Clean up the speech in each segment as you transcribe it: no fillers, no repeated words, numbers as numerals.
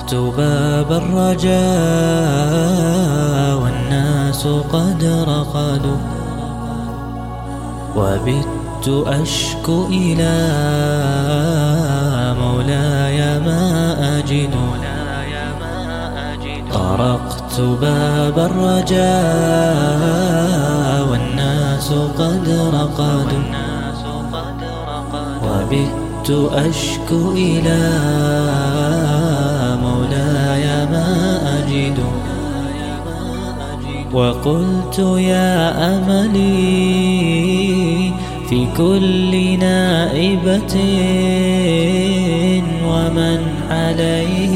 طرقت باب الرجاء والناس قد رقدوا، وبت أشكو إلى مولاي ما أجد. طرقت باب الرجاء والناس قد رقدوا، وبت أشكو إلى مولاي ما أجد. وقلت يا أملي في كل نائبة ومن عليه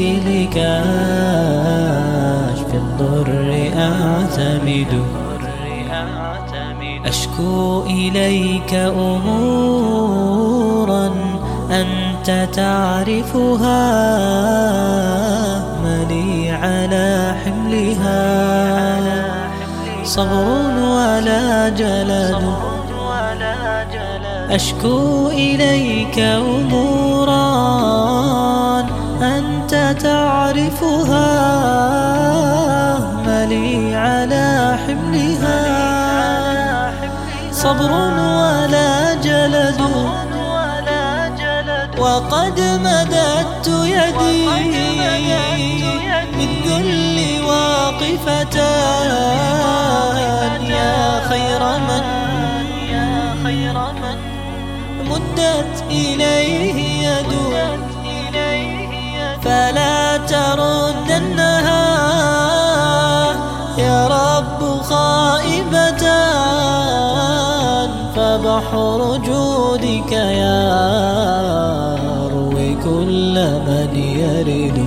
لكاشف الضر أعتمد. أشكو إليك أمورا أنت تعرفها، ملي على حملها صبر ولا جلد. أشكو إليك أمورا أنت تعرفها، ملي على حملها صبر ولا جلد. وقد مددت يدي بالذل واقفة يا خير من مدت إليه يد، فلا تردنها يا رب خائبة، فبحر جودك يروي كل من يرد.